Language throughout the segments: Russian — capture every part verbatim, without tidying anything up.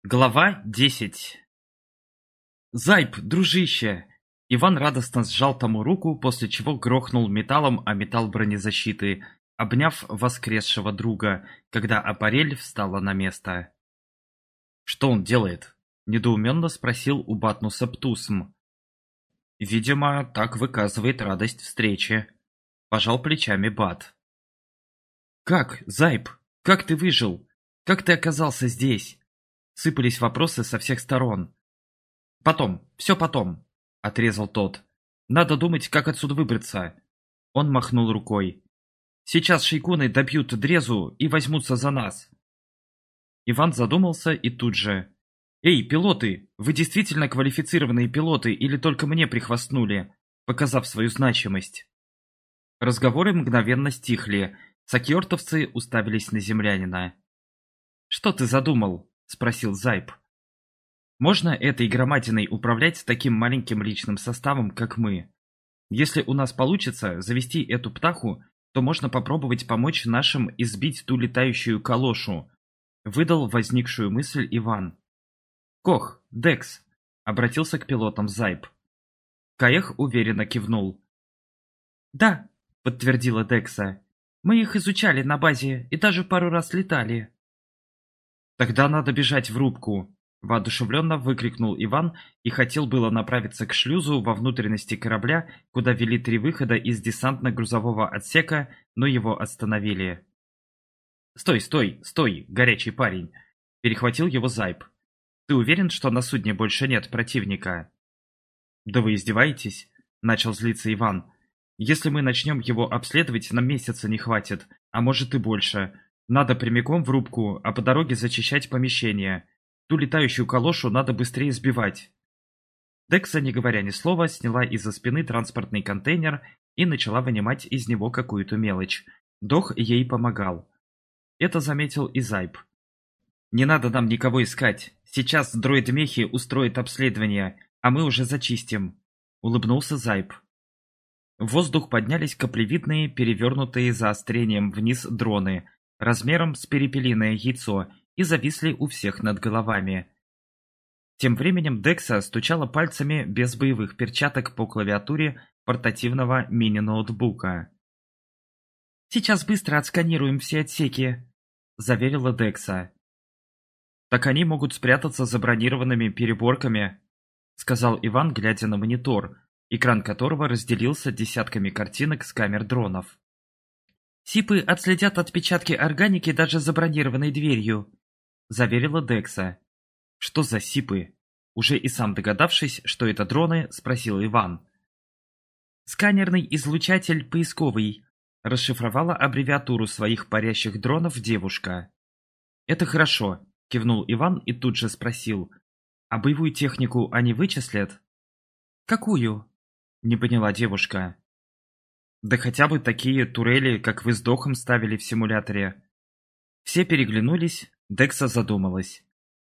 Глава десять. «Зайб, дружище!» Иван радостно сжал тому руку, после чего грохнул металлом о металл бронезащиты, обняв воскресшего друга, когда аппарель встала на место. «Что он делает?» – недоуменно спросил у Батнуса Птусм. «Видимо, так выказывает радость встречи», – пожал плечами Бат. «Как, Зайб, как ты выжил? Как ты оказался здесь?» Сыпались вопросы со всех сторон. «Потом, все потом», — отрезал тот. «Надо думать, как отсюда выбраться». Он махнул рукой. «Сейчас шейкуны добьют Дрезу и возьмутся за нас». Иван задумался и тут же. «Эй, пилоты, вы действительно квалифицированные пилоты или только мне прихвастнули, показав свою значимость?» Разговоры мгновенно стихли, сакьортовцы уставились на землянина. «Что ты задумал?» — спросил Зайб. «Можно этой громадиной управлять таким маленьким личным составом, как мы? Если у нас получится завести эту птаху, то можно попробовать помочь нашим избить ту летающую калошу», — выдал возникшую мысль Иван. «Кох, Декс», — обратился к пилотам Зайб. Каех уверенно кивнул. «Да», — подтвердила Декса, — «мы их изучали на базе и даже пару раз летали». «Тогда надо бежать в рубку!» – воодушевленно выкрикнул Иван и хотел было направиться к шлюзу во внутренности корабля, куда вели три выхода из десантно-грузового отсека, но его остановили. «Стой, стой, стой, горячий парень!» – перехватил его Зайб. «Ты уверен, что на судне больше нет противника?» «Да вы издеваетесь?» – начал злиться Иван. «Если мы начнем его обследовать, нам месяца не хватит, а может и больше. Надо прямиком в рубку, а по дороге зачищать помещение. Ту летающую калошу надо быстрее сбивать». Декса, не говоря ни слова, сняла из-за спины транспортный контейнер и начала вынимать из него какую-то мелочь. Дох ей помогал. Это заметил и Зайб. «Не надо нам никого искать. Сейчас дроид-мехи устроит обследование, а мы уже зачистим», — улыбнулся Зайб. В воздух поднялись каплевидные, перевернутые заострением вниз дроны, размером с перепелиное яйцо, и зависли у всех над головами. Тем временем Декса стучала пальцами без боевых перчаток по клавиатуре портативного мини-ноутбука. «Сейчас быстро отсканируем все отсеки», — заверила Декса. «Так они могут спрятаться за бронированными переборками», — сказал Иван, глядя на монитор, экран которого разделился десятками картинок с камер дронов. «Сипы отследят отпечатки органики даже за бронированной дверью», — заверила Декса. «Что за сипы?» Уже и сам догадавшись, что это дроны, спросил Иван. «Сканерный излучатель поисковый», — расшифровала аббревиатуру своих парящих дронов девушка. «Это хорошо», — кивнул Иван и тут же спросил. «А боевую технику они вычислят?» «Какую?» — не поняла девушка. «Да хотя бы такие турели, как вы с Дохом ставили в симуляторе». Все переглянулись, Декса задумалась.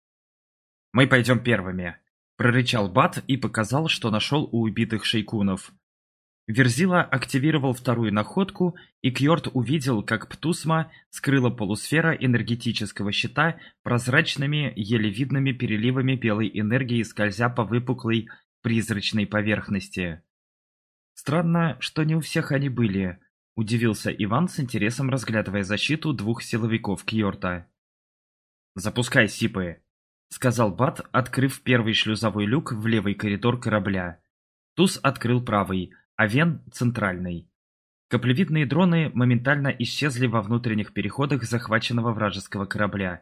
«Мы пойдем первыми», — прорычал Бат и показал, что нашел у убитых шейкунов. Верзила активировал вторую находку, и Кьорт увидел, как Птусма скрыла полусфера энергетического щита прозрачными, еле видными переливами белой энергии, скользя по выпуклой призрачной поверхности. «Странно, что не у всех они были», — удивился Иван с интересом, разглядывая защиту двух силовиков Кьорта. «Запускай сипы», — сказал Бат, открыв первый шлюзовой люк в левый коридор корабля. Туз открыл правый, а Вен — центральный. Каплевидные дроны моментально исчезли во внутренних переходах захваченного вражеского корабля.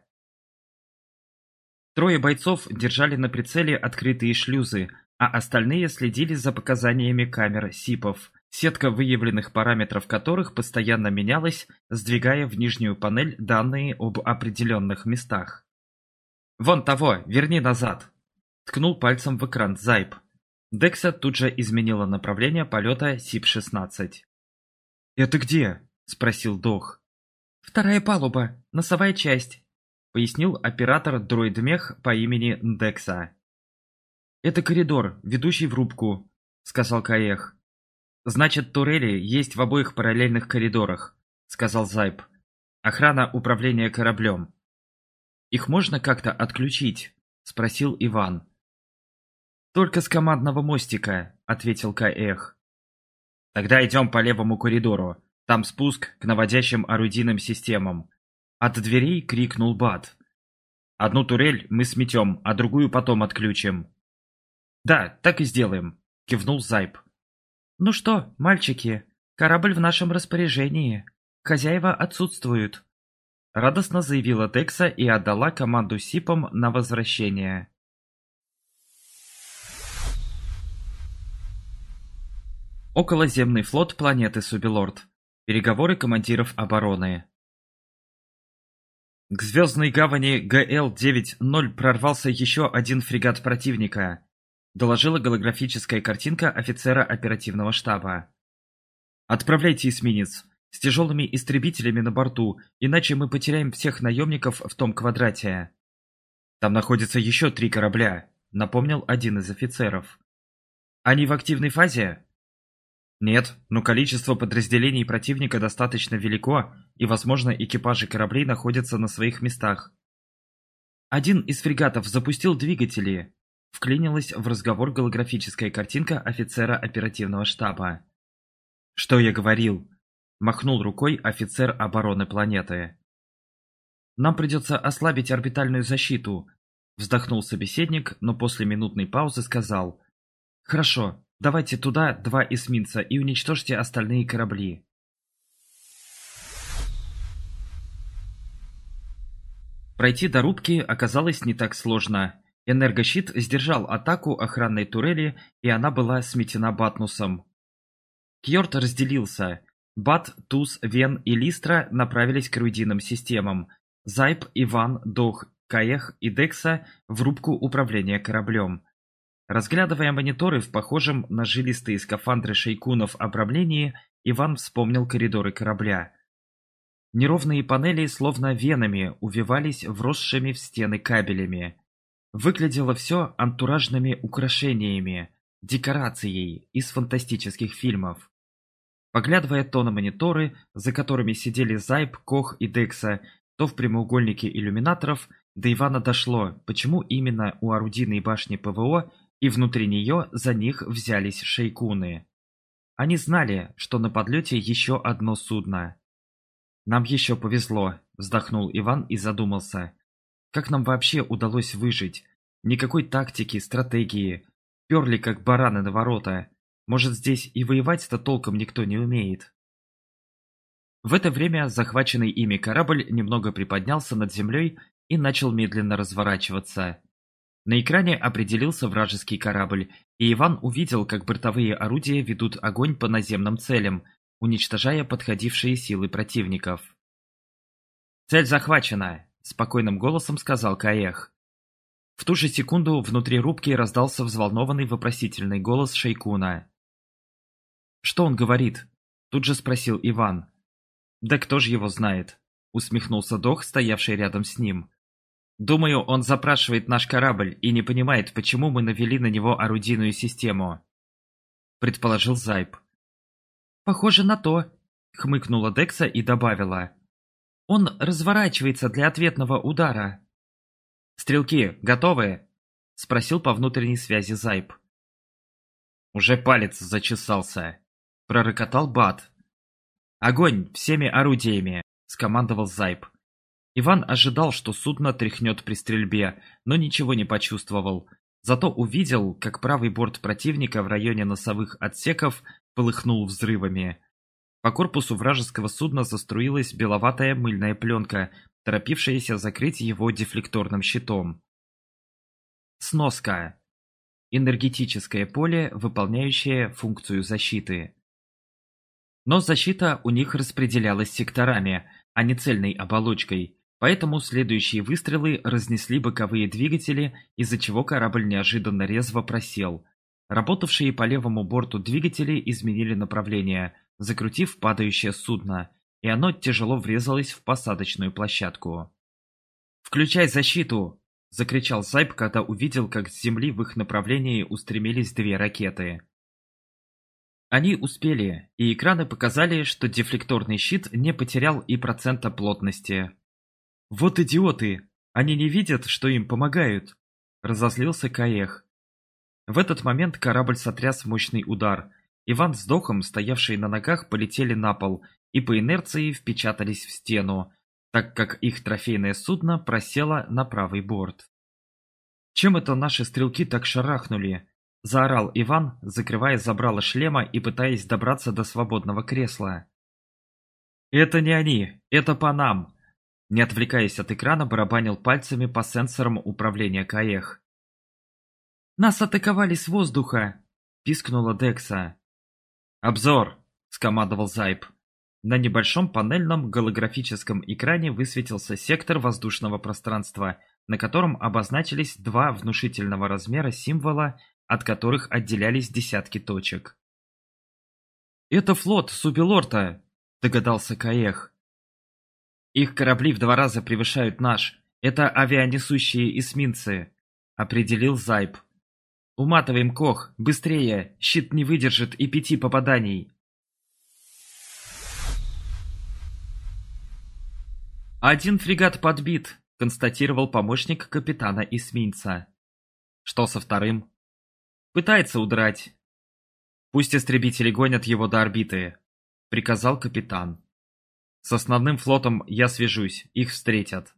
Трое бойцов держали на прицеле открытые шлюзы, а остальные следили за показаниями камер сипов, сетка выявленных параметров которых постоянно менялась, сдвигая в нижнюю панель данные об определенных местах. «Вон того, верни назад!» — ткнул пальцем в экран Зайб. Декса тут же изменила направление полета сип шестнадцать. «Это где?» — спросил Дох. «Вторая палуба, носовая часть», — пояснил оператор дроид-мех по имени Декса. «Это коридор, ведущий в рубку», — сказал Каех. «Значит, турели есть в обоих параллельных коридорах», — сказал Зайб. «Охрана управления кораблем». Их можно как-то отключить?» – спросил Иван. «Только с командного мостика», – ответил Каэх. «Тогда идем по левому коридору. Там спуск к наводящим орудийным системам». От дверей крикнул Бат. «Одну турель мы сметем, а другую потом отключим». «Да, так и сделаем», – кивнул Зайб. «Ну что, мальчики, корабль в нашем распоряжении. Хозяева отсутствуют», – радостно заявила Декса и отдала команду сипам на возвращение. Околоземный флот планеты Субилорд. Переговоры командиров обороны. К звездной гавани Г Л девять ноль прорвался еще один фрегат противника, доложила голографическая картинка офицера оперативного штаба. «Отправляйте эсминец с тяжелыми истребителями на борту, иначе мы потеряем всех наемников в том квадрате». «Там находится еще три корабля», — напомнил один из офицеров. «Они в активной фазе?» «Нет, но количество подразделений противника достаточно велико, и, возможно, экипажи кораблей находятся на своих местах». «Один из фрегатов запустил двигатели», — вклинилась в разговор голографическая картинка офицера оперативного штаба. «Что я говорил?» — махнул рукой офицер обороны планеты. «Нам придется ослабить орбитальную защиту», — вздохнул собеседник, но после минутной паузы сказал. «Хорошо. Давайте туда два эсминца и уничтожьте остальные корабли». Пройти до рубки оказалось не так сложно. Энергощит сдержал атаку охранной турели, и она была сметена Батнусом. Кьорт разделился. Бат, Туз, Вен и Листра направились к руидийным системам. Зайб, Иван, Дох, Каэх и Декса в рубку управления кораблем. Разглядывая мониторы в похожем на жилистые скафандры шейкунов обрамлении, Иван вспомнил коридоры корабля. Неровные панели словно венами увивались вросшими в стены кабелями. Выглядело все антуражными украшениями, декорацией из фантастических фильмов. Поглядывая то на мониторы, за которыми сидели Зайб, Кох и Декса, то в прямоугольнике иллюминаторов, до Ивана дошло, почему именно у орудийной башни П В О и внутри нее за них взялись шейкуны. Они знали, что на подлете еще одно судно. «Нам еще повезло», — вздохнул Иван и задумался. «Как нам вообще удалось выжить? Никакой тактики, стратегии. Перли, как бараны на ворота. Может, здесь и воевать-то толком никто не умеет». В это время захваченный ими корабль немного приподнялся над землей и начал медленно разворачиваться. На экране определился вражеский корабль, и Иван увидел, как бортовые орудия ведут огонь по наземным целям, уничтожая подходившие силы противников. «Цель захвачена», — спокойным голосом сказал Каэх. В ту же секунду внутри рубки раздался взволнованный вопросительный голос шейкуна. «Что он говорит?» — тут же спросил Иван. «Да кто ж его знает?» — усмехнулся Дох, стоявший рядом с ним. «Думаю, он запрашивает наш корабль и не понимает, почему мы навели на него орудийную систему», — предположил Зайб. «Похоже на то», — хмыкнула Декса и добавила. «Он разворачивается для ответного удара». «Стрелки, готовы?» — спросил по внутренней связи Зайб. «Уже палец зачесался», — пророкотал Бат. «Огонь всеми орудиями», — скомандовал Зайб. Иван ожидал, что судно тряхнет при стрельбе, но ничего не почувствовал. Зато увидел, как правый борт противника в районе носовых отсеков полыхнул взрывами. По корпусу вражеского судна заструилась беловатая мыльная пленка, торопившаяся закрыть его дефлекторным щитом. Сноска. Энергетическое поле, выполняющее функцию защиты. Но защита у них распределялась секторами, а не цельной оболочкой, поэтому следующие выстрелы разнесли боковые двигатели, из-за чего корабль неожиданно резво просел. Работавшие по левому борту двигатели изменили направление, закрутив падающее судно, и оно тяжело врезалось в посадочную площадку. «Включай защиту!» – закричал Зайб, когда увидел, как с земли в их направлении устремились две ракеты. Они успели, и экраны показали, что дефлекторный щит не потерял и процента плотности. «Вот идиоты!» Они не видят, что им помогают!» — разозлился Каех. В этот момент корабль сотряс мощный удар. Иван с Дохом, стоявшие на ногах, полетели на пол и по инерции впечатались в стену, так как их трофейное судно просело на правый борт. «Чем это наши стрелки так шарахнули?» — заорал Иван, закрывая забрало шлема и пытаясь добраться до свободного кресла. «Это не они, это по нам!» Не отвлекаясь от экрана, барабанил пальцами по сенсорам управления Каех. «Нас атаковали с воздуха!» — пискнула Декса. «Обзор!» — скомандовал Зайб. На небольшом панельном голографическом экране высветился сектор воздушного пространства, на котором обозначились два внушительного размера символа, от которых отделялись десятки точек. «Это флот Субилорта!» — догадался Каех. «Их корабли в два раза превышают наш. Это авианесущие эсминцы», — определил Зайб. «Уматываем, Кох, быстрее, щит не выдержит и пяти попаданий». «Один фрегат подбит», — констатировал помощник капитана эсминца. «Что со вторым?» «Пытается удрать». «Пусть истребители гонят его до орбиты», — приказал капитан. «С основным флотом я свяжусь, их встретят».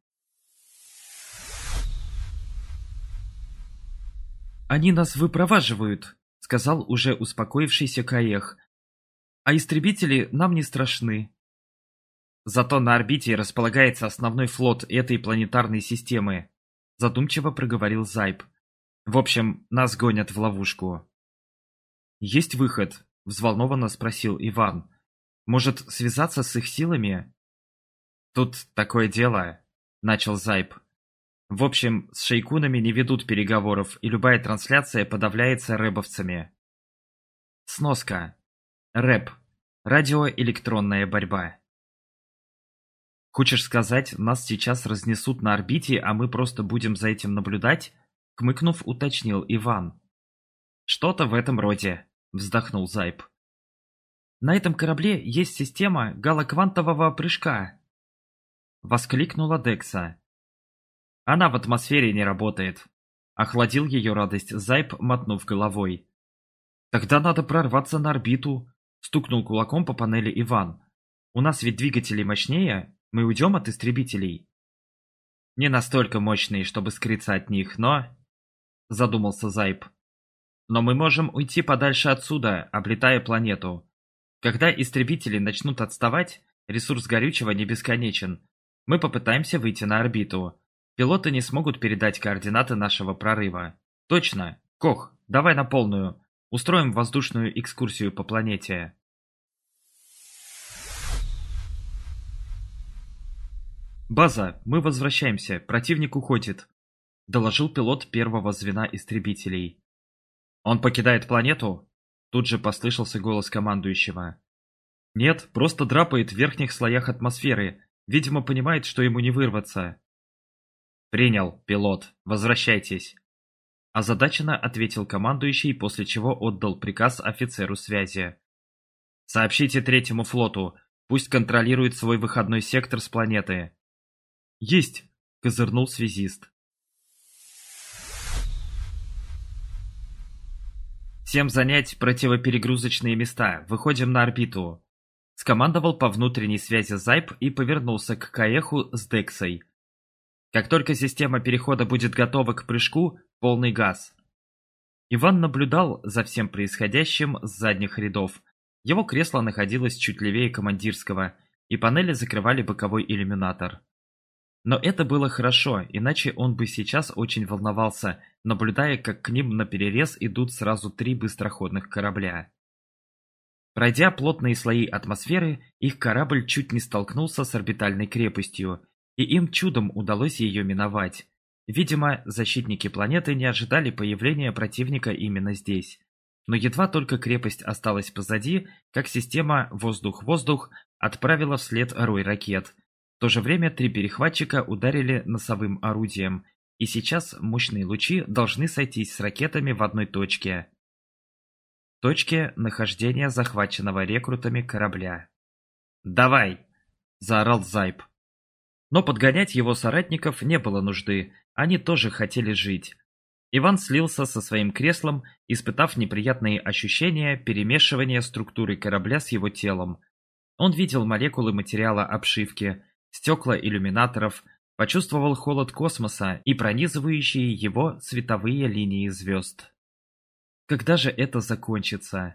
«Они нас выпроваживают», — сказал уже успокоившийся Каех. «А истребители нам не страшны». «Зато на орбите располагается основной флот этой планетарной системы», — задумчиво проговорил Зайб. «В общем, нас гонят в ловушку». «Есть выход?» — взволнованно спросил Иван. «Может, связаться с их силами?» «Тут такое дело», — начал Зайб. «В общем, с шейкунами не ведут переговоров, и любая трансляция подавляется рэбовцами». Сноска. Рэб. Радиоэлектронная борьба. «Хочешь сказать, нас сейчас разнесут на орбите, а мы просто будем за этим наблюдать?» — хмыкнув, уточнил Иван. «Что-то в этом роде», — вздохнул Зайб. «На этом корабле есть система галоквантового прыжка», — воскликнула Декса. «Она в атмосфере не работает», — охладил ее радость Зайб, мотнув головой. «Тогда надо прорваться на орбиту», — стукнул кулаком по панели Иван. «У нас ведь двигатели мощнее, мы уйдем от истребителей». «Не настолько мощные, чтобы скрыться от них, но...» — задумался Зайб. «Но мы можем уйти подальше отсюда, облетая планету. Когда истребители начнут отставать, ресурс горючего не бесконечен. Мы попытаемся выйти на орбиту. Пилоты не смогут передать координаты нашего прорыва. Точно. Кох, давай на полную. Устроим воздушную экскурсию по планете». «База, мы возвращаемся. Противник уходит», — доложил пилот первого звена истребителей. «Он покидает планету?» Тут же послышался голос командующего. «Нет, просто драпает в верхних слоях атмосферы. Видимо, понимает, что ему не вырваться». «Принял, пилот. Возвращайтесь», — озадаченно ответил командующий, после чего отдал приказ офицеру связи. «Сообщите третьему флоту. Пусть контролирует свой выходной сектор с планеты». «Есть!» — козырнул связист. «Всем занять противоперегрузочные места. Выходим на орбиту», — скомандовал по внутренней связи Зайб и повернулся к Каеху с Дексой. «Как только система перехода будет готова к прыжку, полный газ». Иван наблюдал за всем происходящим с задних рядов. Его кресло находилось чуть левее командирского, и панели закрывали боковой иллюминатор. Но это было хорошо, иначе он бы сейчас очень волновался, наблюдая, как к ним наперерез идут сразу три быстроходных корабля. Пройдя плотные слои атмосферы, их корабль чуть не столкнулся с орбитальной крепостью, и им чудом удалось ее миновать. Видимо, защитники планеты не ожидали появления противника именно здесь. Но едва только крепость осталась позади, как система «Воздух-воздух» отправила вслед рой ракет. В то же время три перехватчика ударили носовым орудием, и сейчас мощные лучи должны сойтись с ракетами в одной точке. Точке нахождения захваченного рекрутами корабля. «Давай!» – заорал Зайб. Но подгонять его соратников не было нужды, они тоже хотели жить. Иван слился со своим креслом, испытав неприятные ощущения перемешивания структуры корабля с его телом. Он видел молекулы материала обшивки, стекла иллюминаторов, почувствовал холод космоса и пронизывающие его световые линии звезд. Когда же это закончится?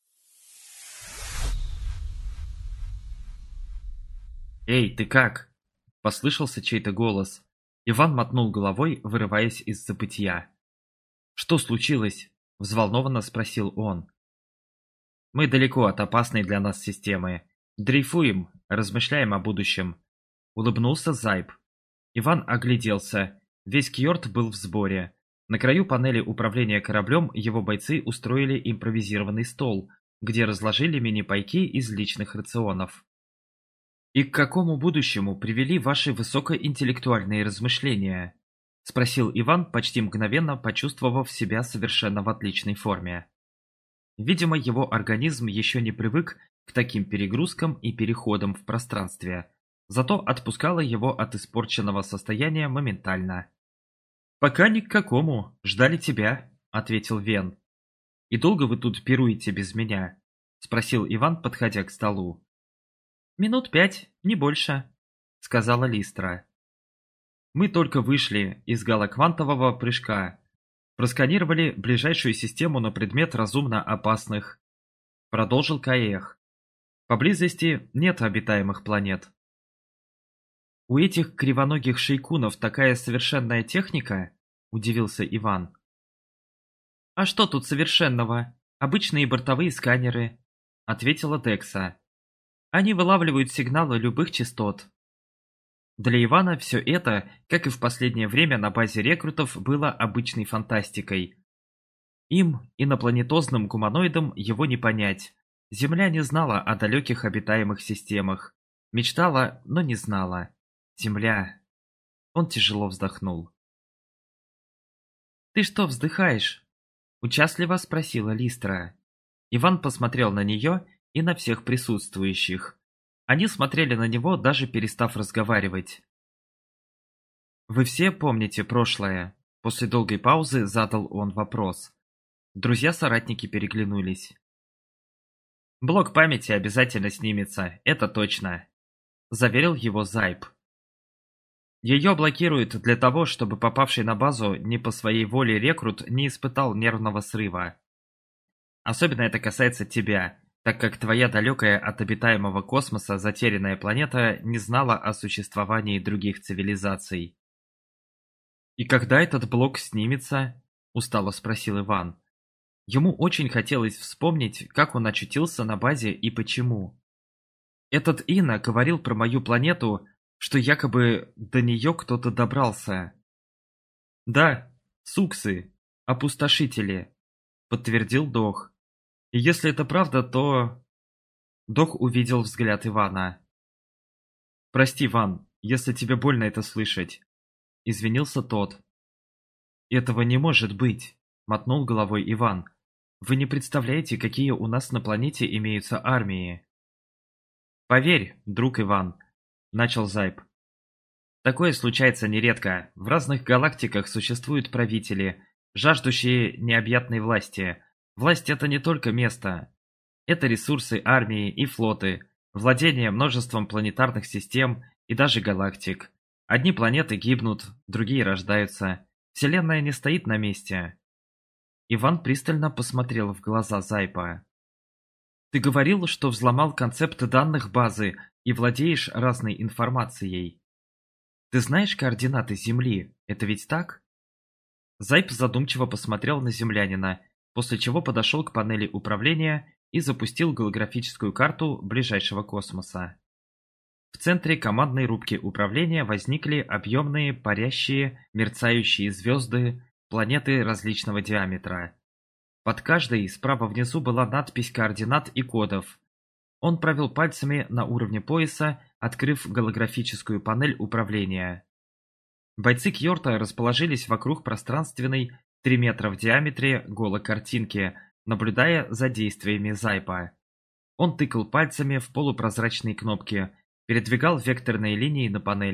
«Эй, ты как?» – послышался чей-то голос. Иван мотнул головой, вырываясь из забытья. «Что случилось?» – взволнованно спросил он. «Мы далеко от опасной для нас системы. Дрейфуем, размышляем о будущем», – улыбнулся Зайб. Иван огляделся. Весь Кьорт был в сборе. На краю панели управления кораблем его бойцы устроили импровизированный стол, где разложили мини-пайки из личных рационов. «И к какому будущему привели ваши высокоинтеллектуальные размышления?» – спросил Иван, почти мгновенно почувствовав себя совершенно в отличной форме. Видимо, его организм еще не привык к таким перегрузкам и переходам в пространстве, зато отпускало его от испорченного состояния моментально. «Пока ни к какому, ждали тебя», – ответил Вен. «И долго вы тут пируете без меня?» – спросил Иван, подходя к столу. «Минут пять, не больше», — сказала Листра. «Мы только вышли из галоквантового прыжка. Просканировали ближайшую систему на предмет разумно опасных», — продолжил Каэх. «Поблизости нет обитаемых планет». «У этих кривоногих шейкунов такая совершенная техника?» — удивился Иван. «А что тут совершенного? Обычные бортовые сканеры», — ответила Декса. Они вылавливают сигналы любых частот. Для Ивана все это, как и в последнее время на базе рекрутов, было обычной фантастикой. Им, инопланетозным гуманоидам, его не понять. Земля не знала о далеких обитаемых системах. Мечтала, но не знала. Земля. Он тяжело вздохнул. «Ты что вздыхаешь?» – участливо спросила Листра. Иван посмотрел на нее и на всех присутствующих. Они смотрели на него, даже перестав разговаривать. «Вы все помните прошлое?» После долгой паузы задал он вопрос. Друзья-соратники переглянулись. «Блок памяти обязательно снимется, это точно», — заверил его Зайб. «Ее блокируют для того, чтобы попавший на базу не по своей воле рекрут не испытал нервного срыва. Особенно это касается тебя, так как твоя далекая от обитаемого космоса затерянная планета не знала о существовании других цивилизаций». «И когда этот блок снимется?» – устало спросил Иван. Ему очень хотелось вспомнить, как он очутился на базе и почему. «Этот Ина говорил про мою планету, что якобы до нее кто-то добрался». «Да, суксы, опустошители», – подтвердил Дох. И если это правда, то...» Дох увидел взгляд Ивана. «Прости, Ван, если тебе больно это слышать», — извинился тот. «Этого не может быть», — мотнул головой Иван. «Вы не представляете, какие у нас на планете имеются армии». «Поверь, друг Иван», — начал Зайб. «Такое случается нередко. В разных галактиках существуют правители, жаждущие необъятной власти. Власть – это не только место. Это ресурсы армии и флоты, владение множеством планетарных систем и даже галактик. Одни планеты гибнут, другие рождаются. Вселенная не стоит на месте». Иван пристально посмотрел в глаза Зайпа. «Ты говорил, что взломал концепт данных базы и владеешь разной информацией. Ты знаешь координаты Земли, это ведь так?» Зайп задумчиво посмотрел на землянина, после чего подошел к панели управления и запустил голографическую карту ближайшего космоса. В центре командной рубки управления возникли объемные, парящие, мерцающие звезды, планеты различного диаметра. Под каждой справа внизу была надпись координат и кодов. Он провел пальцами на уровне пояса, открыв голографическую панель управления. Бойцы Кьорта расположились вокруг пространственной три метра в диаметре голокартинки, наблюдая за действиями Зайпа. Он тыкал пальцами в полупрозрачные кнопки, передвигал векторные линии на панели,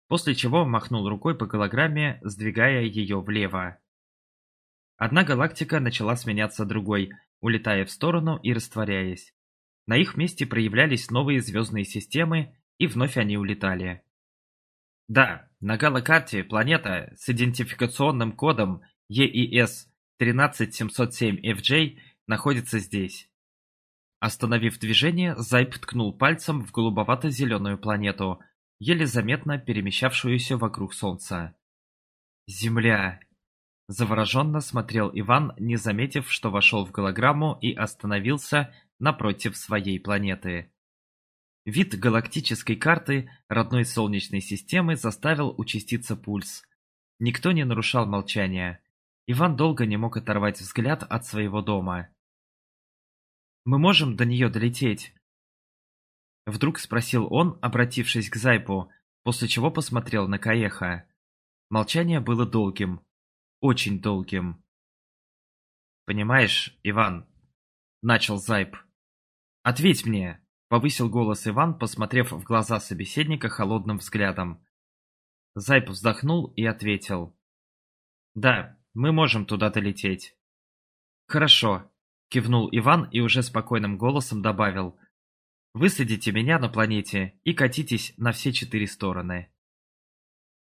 после чего махнул рукой по голограмме, сдвигая ее влево. Одна галактика начала сменяться другой, улетая в сторону и растворяясь. На их месте проявлялись новые звездные системы, и вновь они улетали. Да, на галокарте планета с идентификационным кодом и и эс тринадцать семьсот семь эф джей находится здесь. Остановив движение, Зайб ткнул пальцем в голубовато-зеленую планету, еле заметно перемещавшуюся вокруг Солнца. «Земля!» Завороженно смотрел Иван, не заметив, что вошел в голограмму и остановился напротив своей планеты. Вид галактической карты родной Солнечной системы заставил участиться пульс. Никто не нарушал молчания. Иван долго не мог оторвать взгляд от своего дома. «Мы можем до нее долететь?» Вдруг спросил он, обратившись к Зайпу, после чего посмотрел на Каеха. Молчание было долгим. Очень долгим. «Понимаешь, Иван...» — начал Зайп. «Ответь мне!» — повысил голос Иван, посмотрев в глаза собеседника холодным взглядом. Зайп вздохнул и ответил. «Да, мы можем туда долететь». «Хорошо», — кивнул Иван и уже спокойным голосом добавил. «Высадите меня на планете и катитесь на все четыре стороны».